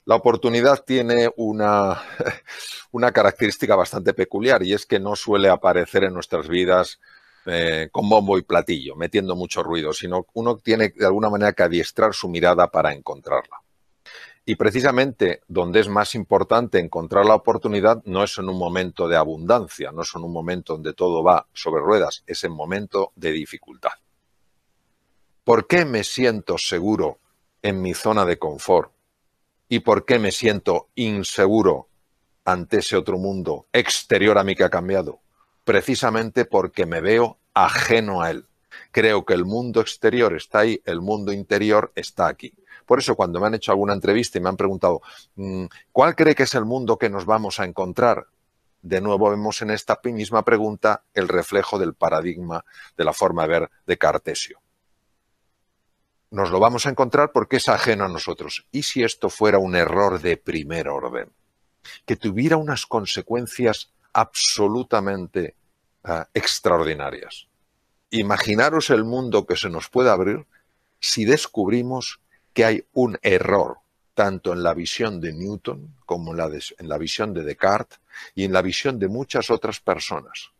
La oportunidad tiene una característica bastante peculiar y es que no suele aparecer en nuestras vidas con bombo y platillo, metiendo mucho ruido, sino uno tiene de alguna manera que adiestrar su mirada para encontrarla. Y precisamente donde es más importante encontrar la oportunidad no es en un momento de abundancia, no es en un momento donde todo va sobre ruedas, es en momento de dificultad. ¿Por qué me siento seguro en mi zona de confort? ¿Y por qué me siento inseguro ante ese otro mundo exterior a mí que ha cambiado? Precisamente porque me veo ajeno a él. Creo que el mundo exterior está ahí, el mundo interior está aquí. Por eso cuando me han hecho alguna entrevista y me han preguntado ¿cuál cree que es el mundo que nos vamos a encontrar? De nuevo vemos en esta misma pregunta el reflejo del paradigma de la forma de ver de Cartesio. Nos lo vamos a encontrar porque es ajeno a nosotros. ¿Y si esto fuera un error de primer orden? Que tuviera unas consecuencias absolutamente extraordinarias. Imaginaros el mundo que se nos puede abrir si descubrimos que hay un error, tanto en la visión de Newton como en la visión de Descartes y en la visión de muchas otras personas.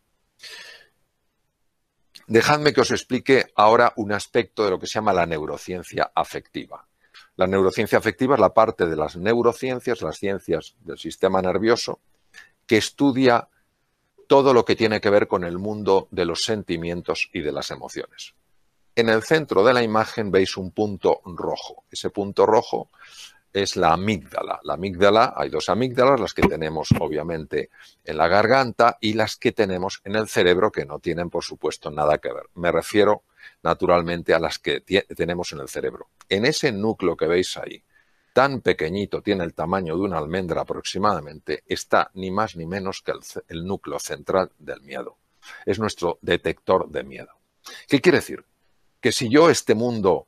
Dejadme que os explique ahora un aspecto de lo que se llama la neurociencia afectiva. La neurociencia afectiva es la parte de las neurociencias, las ciencias del sistema nervioso, que estudia todo lo que tiene que ver con el mundo de los sentimientos y de las emociones. En el centro de la imagen veis un punto rojo. Ese punto rojo es la amígdala. La amígdala, hay dos amígdalas, las que tenemos obviamente en la garganta y las que tenemos en el cerebro, que no tienen por supuesto nada que ver. Me refiero naturalmente a las que tenemos en el cerebro. En ese núcleo que veis ahí, tan pequeñito, tiene el tamaño de una almendra aproximadamente, está ni más ni menos que el núcleo central del miedo. Es nuestro detector de miedo. ¿Qué quiere decir? Que si yo este mundo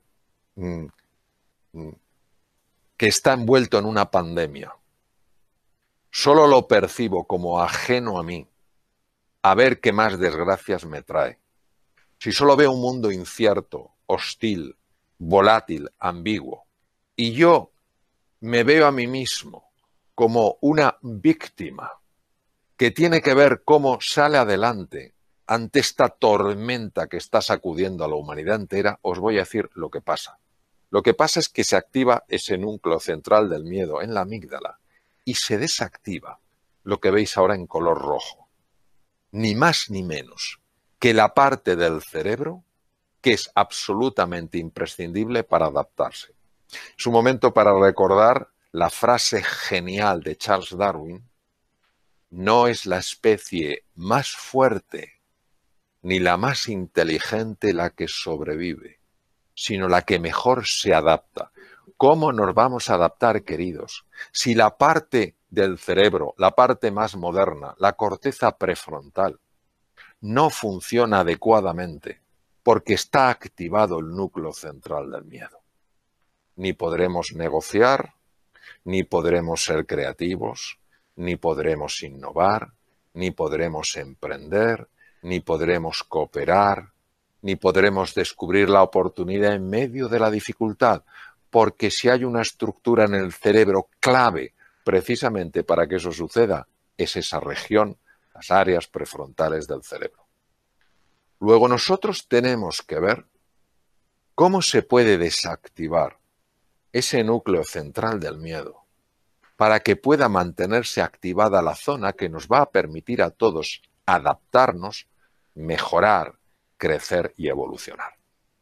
que está envuelto en una pandemia, solo lo percibo como ajeno a mí, a ver qué más desgracias me trae. Si solo veo un mundo incierto, hostil, volátil, ambiguo, y yo me veo a mí mismo como una víctima que tiene que ver cómo sale adelante ante esta tormenta que está sacudiendo a la humanidad entera, os voy a decir lo que pasa. Lo que pasa es que se activa ese núcleo central del miedo en la amígdala y se desactiva lo que veis ahora en color rojo. Ni más ni menos que la parte del cerebro que es absolutamente imprescindible para adaptarse. Es un momento para recordar la frase genial de Charles Darwin: no es la especie más fuerte ni la más inteligente la que sobrevive, sino la que mejor se adapta. ¿Cómo nos vamos a adaptar, queridos? Si la parte del cerebro, la parte más moderna, la corteza prefrontal, no funciona adecuadamente porque está activado el núcleo central del miedo. Ni podremos negociar, ni podremos ser creativos, ni podremos innovar, ni podremos emprender, ni podremos cooperar, ni podremos descubrir la oportunidad en medio de la dificultad, porque si hay una estructura en el cerebro clave precisamente para que eso suceda, es esa región, las áreas prefrontales del cerebro. Luego nosotros tenemos que ver cómo se puede desactivar ese núcleo central del miedo para que pueda mantenerse activada la zona que nos va a permitir a todos adaptarnos, mejorar, crecer y evolucionar.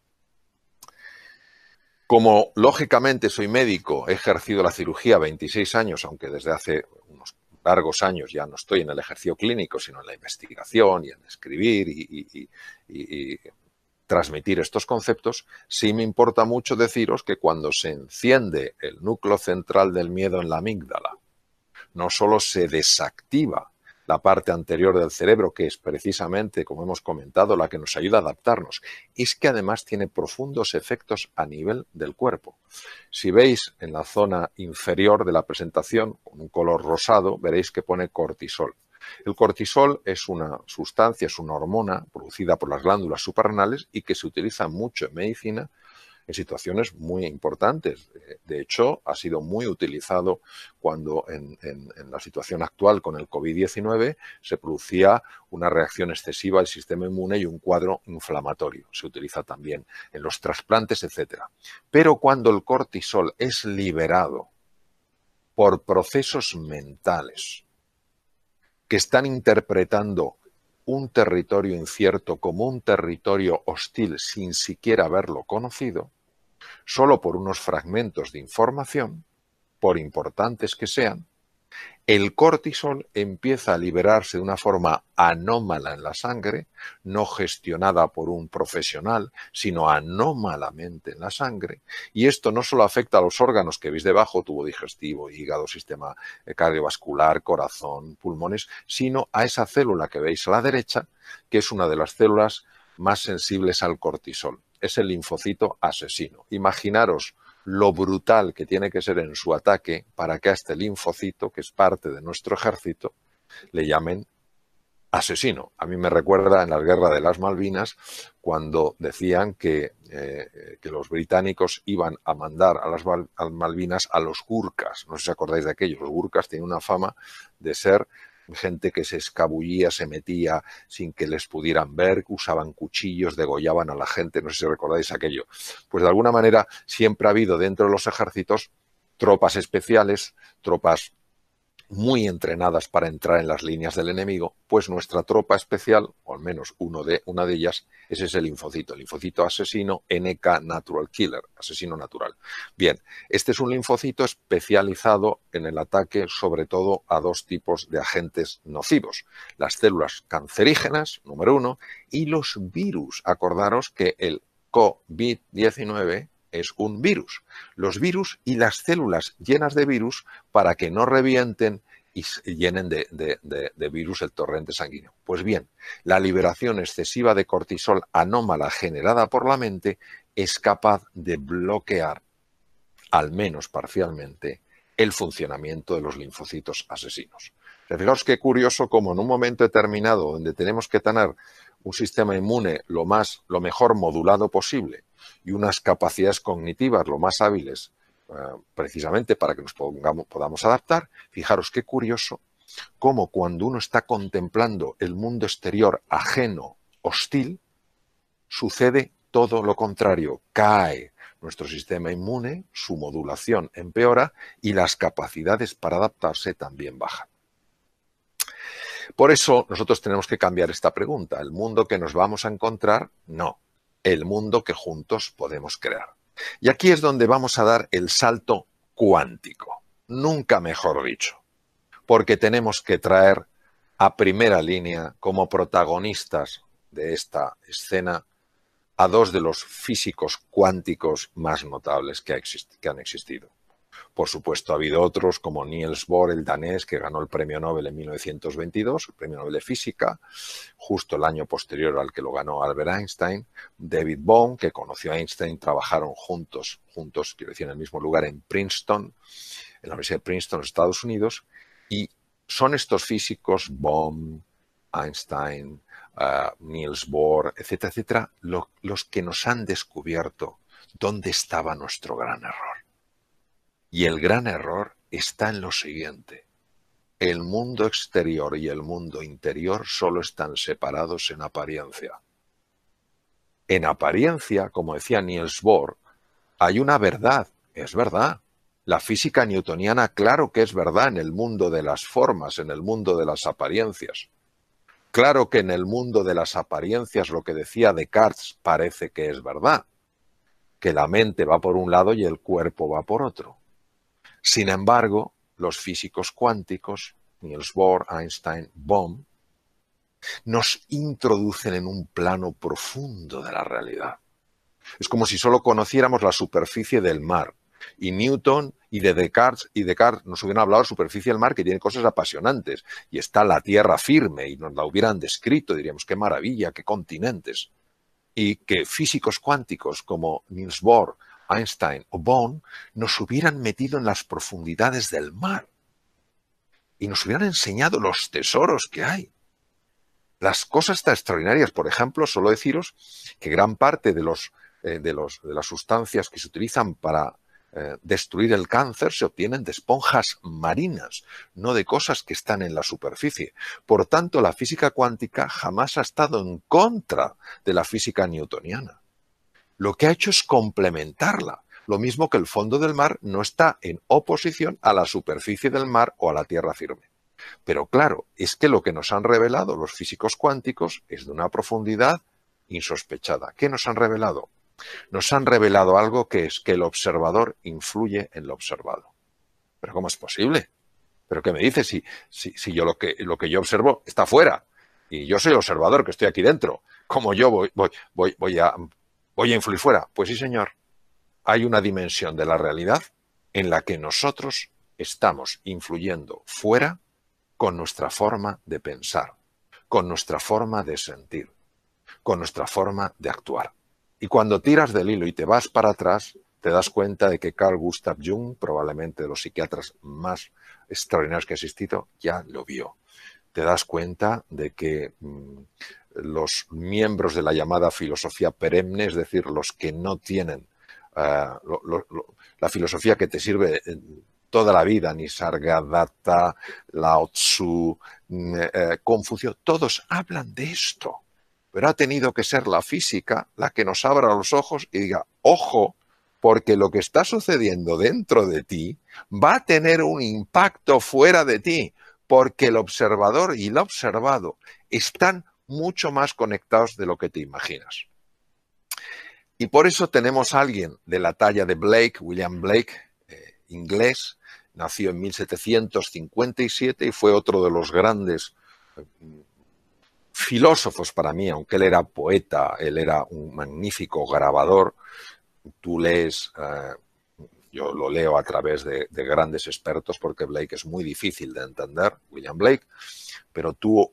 Como lógicamente soy médico, he ejercido la cirugía 26 años, aunque desde hace unos largos años ya no estoy en el ejercicio clínico, sino en la investigación y en escribir y transmitir estos conceptos, sí me importa mucho deciros que cuando se enciende el núcleo central del miedo en la amígdala, no solo se desactiva la parte anterior del cerebro, que es precisamente, como hemos comentado, la que nos ayuda a adaptarnos, es que además tiene profundos efectos a nivel del cuerpo. Si veis en la zona inferior de la presentación, con un color rosado, veréis que pone cortisol. El cortisol es una sustancia, es una hormona producida por las glándulas suprarrenales y que se utiliza mucho en medicina en situaciones muy importantes. De hecho, ha sido muy utilizado cuando en la situación actual con el COVID-19 se producía una reacción excesiva del sistema inmune y un cuadro inflamatorio. Se utiliza también en los trasplantes, etc. Pero cuando el cortisol es liberado por procesos mentales que están interpretando un territorio incierto como un territorio hostil sin siquiera haberlo conocido, solo por unos fragmentos de información, por importantes que sean, el cortisol empieza a liberarse de una forma anómala en la sangre, no gestionada por un profesional, sino anómalamente en la sangre. Y esto no solo afecta a los órganos que veis debajo, tubo digestivo, hígado, sistema cardiovascular, corazón, pulmones, sino a esa célula que veis a la derecha, que es una de las células más sensibles al cortisol. Es el linfocito asesino. Imaginaros lo brutal que tiene que ser en su ataque para que a este linfocito, que es parte de nuestro ejército, le llamen asesino. A mí me recuerda en la guerra de las Malvinas cuando decían que los británicos iban a mandar a las Malvinas a los gurkas. No sé si acordáis de aquello. Los gurkas tienen una fama de ser gente que se escabullía, se metía sin que les pudieran ver, usaban cuchillos, degollaban a la gente, no sé si recordáis aquello. Pues de alguna manera siempre ha habido dentro de los ejércitos tropas especiales, tropas muy entrenadas para entrar en las líneas del enemigo, pues nuestra tropa especial, o al menos una de ellas, es ese linfocito, el linfocito asesino NK Natural Killer, asesino natural. Bien, este es un linfocito especializado en el ataque sobre todo a dos tipos de agentes nocivos, las células cancerígenas, número uno, y los virus. Acordaros que el COVID-19 es un virus. Los virus y las células llenas de virus para que no revienten y llenen de virus el torrente sanguíneo. Pues bien, la liberación excesiva de cortisol anómala generada por la mente es capaz de bloquear, al menos parcialmente, el funcionamiento de los linfocitos asesinos. Fijaos qué curioso como en un momento determinado donde tenemos que tener un sistema inmune lo mejor modulado posible y unas capacidades cognitivas lo más hábiles precisamente para que nos podamos adaptar, fijaros qué curioso cómo cuando uno está contemplando el mundo exterior ajeno, hostil, sucede todo lo contrario, cae nuestro sistema inmune, su modulación empeora y las capacidades para adaptarse también bajan. Por eso nosotros tenemos que cambiar esta pregunta. ¿El mundo que nos vamos a encontrar? No. El mundo que juntos podemos crear. Y aquí es donde vamos a dar el salto cuántico. Nunca mejor dicho. Porque tenemos que traer a primera línea como protagonistas de esta escena a dos de los físicos cuánticos más notables que han existido. Por supuesto, ha habido otros como Niels Bohr, el danés, que ganó el premio Nobel en 1922, el premio Nobel de Física, justo el año posterior al que lo ganó Albert Einstein. David Bohm, que conoció a Einstein, trabajaron juntos, quiero decir, en el mismo lugar en Princeton, en la Universidad de Princeton, Estados Unidos, y son estos físicos, Bohm, Einstein, Niels Bohr, etcétera, etcétera, los que nos han descubierto dónde estaba nuestro gran error. Y el gran error está en lo siguiente. El mundo exterior y el mundo interior solo están separados en apariencia. En apariencia, como decía Niels Bohr, hay una verdad, es verdad. La física newtoniana, claro que es verdad en el mundo de las formas, en el mundo de las apariencias. Claro que en el mundo de las apariencias lo que decía Descartes parece que es verdad, que la mente va por un lado y el cuerpo va por otro. Sin embargo, los físicos cuánticos, Niels Bohr, Einstein, Bohm, nos introducen en un plano profundo de la realidad. Es como si solo conociéramos la superficie del mar. Y Newton y Descartes nos hubieran hablado de la superficie del mar, que tiene cosas apasionantes. Y está la tierra firme y nos la hubieran descrito, diríamos, qué maravilla, qué continentes. Y que físicos cuánticos como Niels Bohr, Einstein o Bohm nos hubieran metido en las profundidades del mar y nos hubieran enseñado los tesoros que hay. Las cosas tan extraordinarias, por ejemplo, solo deciros que gran parte de los de las sustancias que se utilizan para destruir el cáncer se obtienen de esponjas marinas, no de cosas que están en la superficie. Por tanto, la física cuántica jamás ha estado en contra de la física newtoniana. Lo que ha hecho es complementarla. Lo mismo que el fondo del mar no está en oposición a la superficie del mar o a la tierra firme. Pero claro, es que lo que nos han revelado los físicos cuánticos es de una profundidad insospechada. ¿Qué nos han revelado? Nos han revelado algo que es que el observador influye en lo observado. ¿Pero cómo es posible? ¿Pero qué me dices si yo lo que yo observo está fuera? Y yo soy el observador, que estoy aquí dentro. ¿Cómo yo voy a influir fuera? Pues sí, señor. Hay una dimensión de la realidad en la que nosotros estamos influyendo fuera con nuestra forma de pensar, con nuestra forma de sentir, con nuestra forma de actuar. Y cuando tiras del hilo y te vas para atrás, te das cuenta de que Carl Gustav Jung, probablemente de los psiquiatras más extraordinarios que ha existido, ya lo vio. Te das cuenta de que los miembros de la llamada filosofía perenne, es decir, los que no tienen la filosofía que te sirve toda la vida, Nisargadatta, Lao Tzu, Confucio, todos hablan de esto. Pero ha tenido que ser la física la que nos abra los ojos y diga, ojo, porque lo que está sucediendo dentro de ti va a tener un impacto fuera de ti, porque el observador y el observado están mucho más conectados de lo que te imaginas. Y por eso tenemos a alguien de la talla de Blake, William Blake, inglés, nació en 1757 y fue otro de los grandes filósofos para mí, aunque él era poeta, él era un magnífico grabador. Tú lees, yo lo leo a través de grandes expertos porque Blake es muy difícil de entender, William Blake, pero tú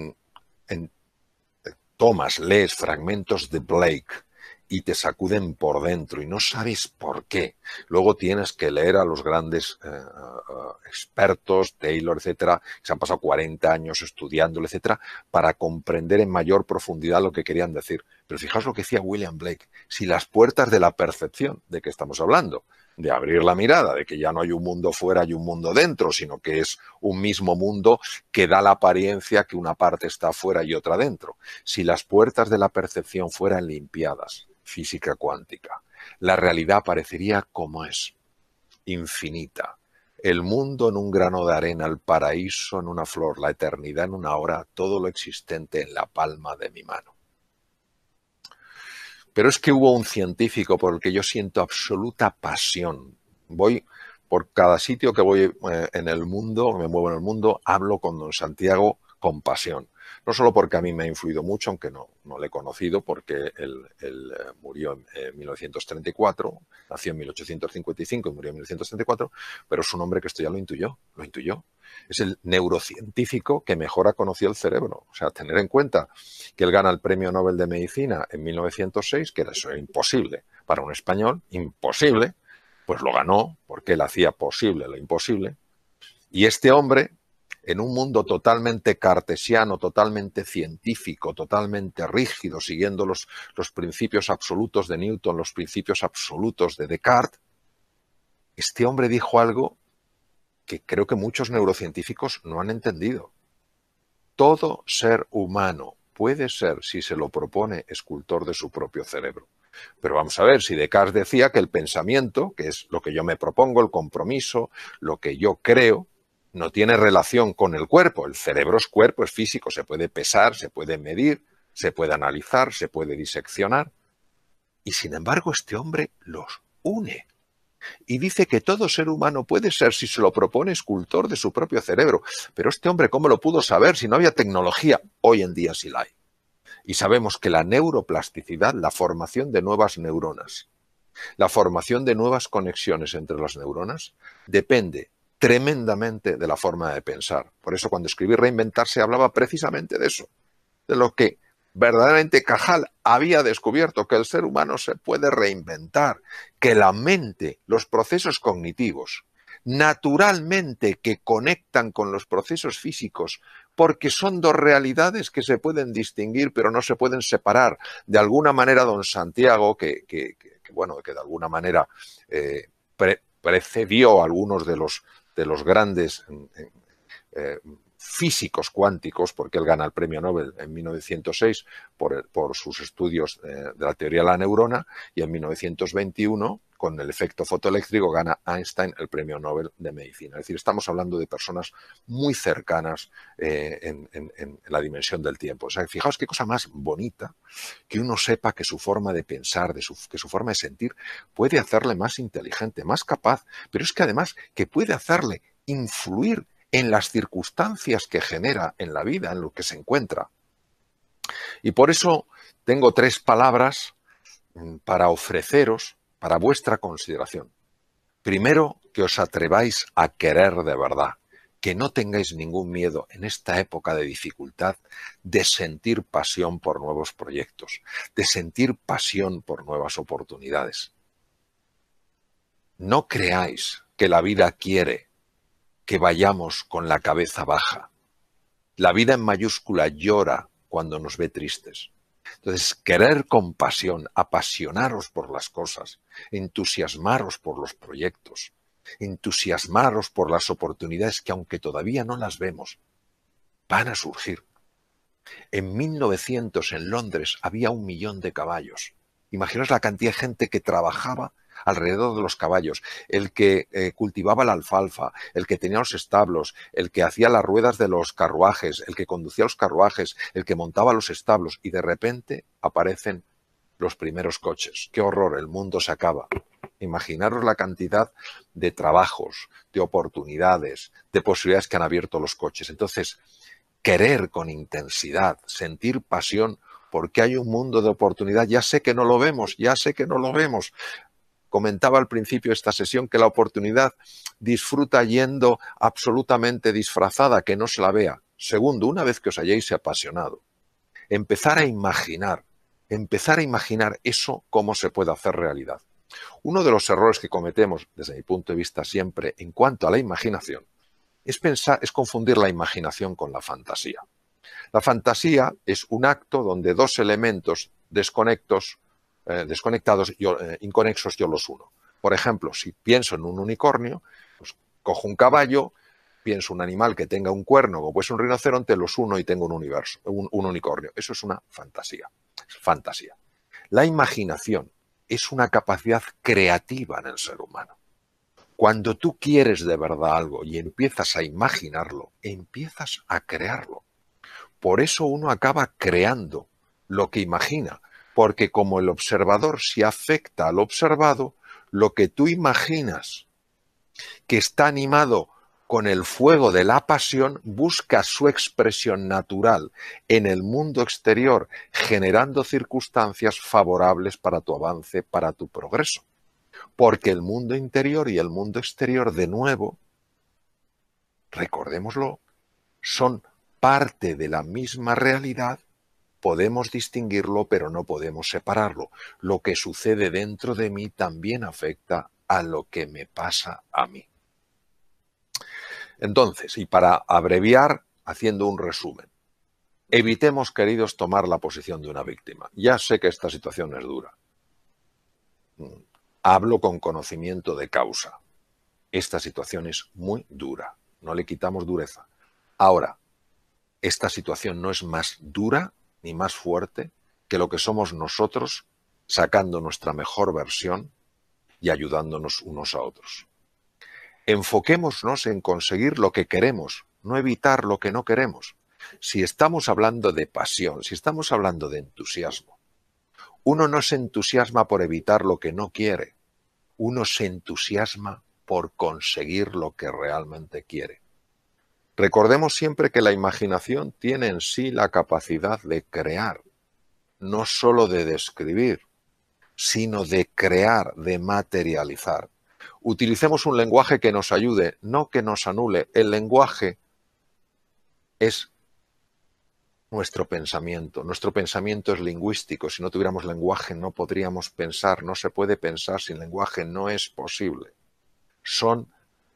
lees fragmentos de Blake y te sacuden por dentro y no sabes por qué. Luego tienes que leer a los grandes expertos, Taylor, etcétera, que se han pasado 40 años estudiándolo, etcétera, para comprender en mayor profundidad lo que querían decir. Pero fijaos lo que decía William Blake, si las puertas de la percepción, ¿de qué estamos hablando? De abrir la mirada, de que ya no hay un mundo fuera y un mundo dentro, sino que es un mismo mundo que da la apariencia que una parte está fuera y otra dentro. Si las puertas de la percepción fueran limpiadas, física cuántica, la realidad parecería como es, infinita. El mundo en un grano de arena, el paraíso en una flor, la eternidad en una hora, todo lo existente en la palma de mi mano. Pero es que hubo un científico por el que yo siento absoluta pasión. Voy por cada sitio que voy en el mundo, me muevo en el mundo, hablo con don Santiago con pasión. No solo porque a mí me ha influido mucho, aunque no le he conocido, porque él murió en 1934, nació en 1855 y murió en 1934, pero es un hombre que esto ya lo intuyó. Es el neurocientífico que mejor ha conocido el cerebro. O sea, tener en cuenta que él gana el Premio Nobel de Medicina en 1906, que era eso imposible para un español, imposible, pues lo ganó porque él hacía posible lo imposible. Y este hombre, en un mundo totalmente cartesiano, totalmente científico, totalmente rígido, siguiendo los principios absolutos de Newton, los principios absolutos de Descartes, este hombre dijo algo que creo que muchos neurocientíficos no han entendido. Todo ser humano puede ser, si se lo propone, escultor de su propio cerebro. Pero vamos a ver, si Descartes decía que el pensamiento, que es lo que yo me propongo, el compromiso, lo que yo creo, no tiene relación con el cuerpo. El cerebro es cuerpo, es físico, se puede pesar, se puede medir, se puede analizar, se puede diseccionar. Y sin embargo, este hombre los une. Y dice que todo ser humano puede ser, si se lo propone, escultor de su propio cerebro. Pero este hombre, ¿cómo lo pudo saber si no había tecnología? Hoy en día sí la hay. Y sabemos que la neuroplasticidad, la formación de nuevas neuronas, la formación de nuevas conexiones entre las neuronas, depende tremendamente de la forma de pensar. Por eso cuando escribí Reinventarse hablaba precisamente de eso, de lo que verdaderamente Cajal había descubierto, que el ser humano se puede reinventar, que la mente, los procesos cognitivos, naturalmente que conectan con los procesos físicos, porque son dos realidades que se pueden distinguir, pero no se pueden separar. De alguna manera, don Santiago, bueno, que de alguna manera precedió a algunos de los grandes físicos cuánticos, porque él gana el premio Nobel en 1906 por sus estudios de la teoría de la neurona, y en 1921, con el efecto fotoeléctrico, gana Einstein el premio Nobel de medicina. Es decir, estamos hablando de personas muy cercanas en la dimensión del tiempo. O sea, fijaos qué cosa más bonita que uno sepa que su forma de pensar, que su forma de sentir puede hacerle más inteligente, más capaz, pero es que además que puede hacerle influir en las circunstancias que genera en la vida, en lo que se encuentra. Y por eso tengo 3 palabras para ofreceros, para vuestra consideración. Primero, que os atreváis a querer de verdad, que no tengáis ningún miedo en esta época de dificultad de sentir pasión por nuevos proyectos, de sentir pasión por nuevas oportunidades. No creáis que la vida quiere que vayamos con la cabeza baja. La vida en mayúscula llora cuando nos ve tristes. Entonces, querer con pasión, apasionaros por las cosas, entusiasmaros por los proyectos, entusiasmaros por las oportunidades que, aunque todavía no las vemos, van a surgir. En 1900 en Londres había 1 millón de caballos. Imaginaos la cantidad de gente que trabajaba alrededor de los caballos, el que cultivaba la alfalfa, el que tenía los establos, el que hacía las ruedas de los carruajes, el que conducía los carruajes, el que montaba los establos, y de repente aparecen los primeros coches. ¡Qué horror! El mundo se acaba. Imaginaros la cantidad de trabajos, de oportunidades, de posibilidades que han abierto los coches. Entonces, querer con intensidad, sentir pasión, porque hay un mundo de oportunidad. Ya sé que no lo vemos, ya sé que no lo vemos. Comentaba al principio de esta sesión que la oportunidad disfruta yendo absolutamente disfrazada, que no se la vea. Segundo, una vez que os hayáis apasionado, empezar a imaginar eso cómo se puede hacer realidad. Uno de los errores que cometemos, desde mi punto de vista siempre, en cuanto a la imaginación, es confundir la imaginación con la fantasía. La fantasía es un acto donde 2 elementos desconectados y inconexos yo los uno. Por ejemplo, si pienso en un unicornio, pues cojo un caballo, pienso un animal que tenga un cuerno, como pues un rinoceronte, los uno y tengo un unicornio. Eso es una fantasía. Es fantasía. La imaginación es una capacidad creativa en el ser humano. Cuando tú quieres de verdad algo y empiezas a imaginarlo, empiezas a crearlo. Por eso uno acaba creando lo que imagina, porque como el observador se afecta al observado, lo que tú imaginas que está animado con el fuego de la pasión busca su expresión natural en el mundo exterior, generando circunstancias favorables para tu avance, para tu progreso. Porque el mundo interior y el mundo exterior, de nuevo, recordémoslo, son parte de la misma realidad. Podemos distinguirlo, pero no podemos separarlo. Lo que sucede dentro de mí también afecta a lo que me pasa a mí. Entonces, y para abreviar, haciendo un resumen, evitemos, queridos, tomar la posición de una víctima. Ya sé que esta situación es dura. Hablo con conocimiento de causa. Esta situación es muy dura. No le quitamos dureza. Ahora, esta situación no es más dura ni más fuerte que lo que somos nosotros sacando nuestra mejor versión y ayudándonos unos a otros. Enfoquémonos en conseguir lo que queremos, no evitar lo que no queremos. Si estamos hablando de pasión, si estamos hablando de entusiasmo, uno no se entusiasma por evitar lo que no quiere, uno se entusiasma por conseguir lo que realmente quiere. Recordemos siempre que la imaginación tiene en sí la capacidad de crear, no solo de describir, sino de crear, de materializar. Utilicemos un lenguaje que nos ayude, no que nos anule. El lenguaje es nuestro pensamiento. Nuestro pensamiento es lingüístico. Si no tuviéramos lenguaje no podríamos pensar. No se puede pensar sin lenguaje. No es posible. Son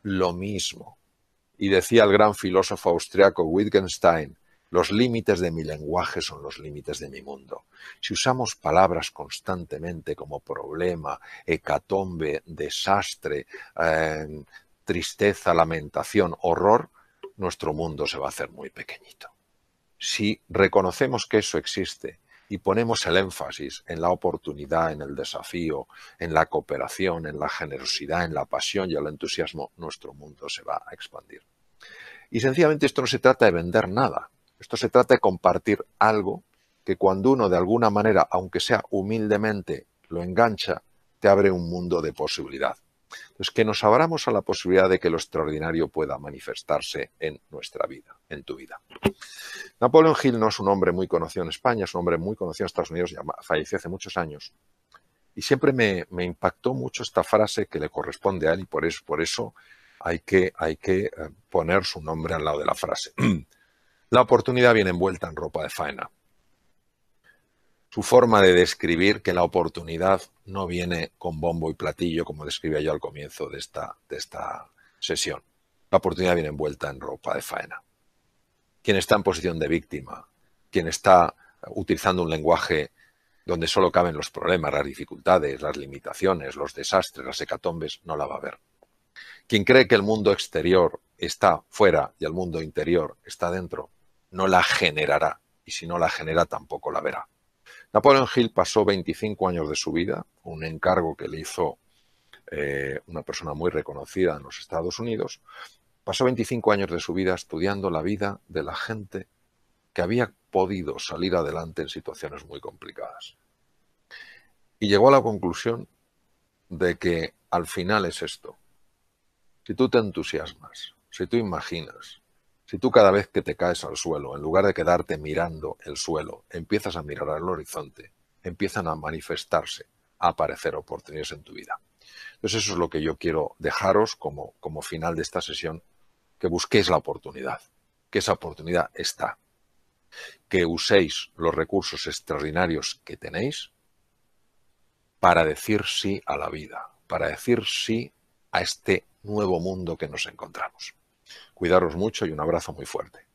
lo mismo. Y decía el gran filósofo austriaco Wittgenstein, los límites de mi lenguaje son los límites de mi mundo. Si usamos palabras constantemente como problema, hecatombe, desastre, tristeza, lamentación, horror, nuestro mundo se va a hacer muy pequeñito. Si reconocemos que eso existe y ponemos el énfasis en la oportunidad, en el desafío, en la cooperación, en la generosidad, en la pasión y el entusiasmo, nuestro mundo se va a expandir. Y sencillamente esto no se trata de vender nada. Esto se trata de compartir algo que cuando uno de alguna manera, aunque sea humildemente, lo engancha, te abre un mundo de posibilidad. Entonces, que nos abramos a la posibilidad de que lo extraordinario pueda manifestarse en nuestra vida, en tu vida. Napoleon Hill no es un hombre muy conocido en España, es un hombre muy conocido en Estados Unidos, ya falleció hace muchos años. Y siempre me impactó mucho esta frase que le corresponde a él y por eso hay que poner su nombre al lado de la frase. La oportunidad viene envuelta en ropa de faena. Su forma de describir que la oportunidad no viene con bombo y platillo, como describía yo al comienzo de esta sesión. La oportunidad viene envuelta en ropa de faena. Quien está en posición de víctima, quien está utilizando un lenguaje donde solo caben los problemas, las dificultades, las limitaciones, los desastres, las hecatombes, no la va a ver. Quien cree que el mundo exterior está fuera y el mundo interior está dentro, no la generará, y si no la genera tampoco la verá. Napoleon Hill pasó 25 años de su vida, un encargo que le hizo una persona muy reconocida en los Estados Unidos, pasó 25 años de su vida estudiando la vida de la gente que había podido salir adelante en situaciones muy complicadas. Y llegó a la conclusión de que al final es esto. Si tú te entusiasmas, si tú imaginas, si tú cada vez que te caes al suelo, en lugar de quedarte mirando el suelo, empiezas a mirar al horizonte, empiezan a manifestarse, a aparecer oportunidades en tu vida. Entonces eso es lo que yo quiero dejaros como final de esta sesión, que busquéis la oportunidad, que esa oportunidad está, que uséis los recursos extraordinarios que tenéis para decir sí a la vida, para decir sí a este nuevo mundo que nos encontramos. Cuidaros mucho y un abrazo muy fuerte.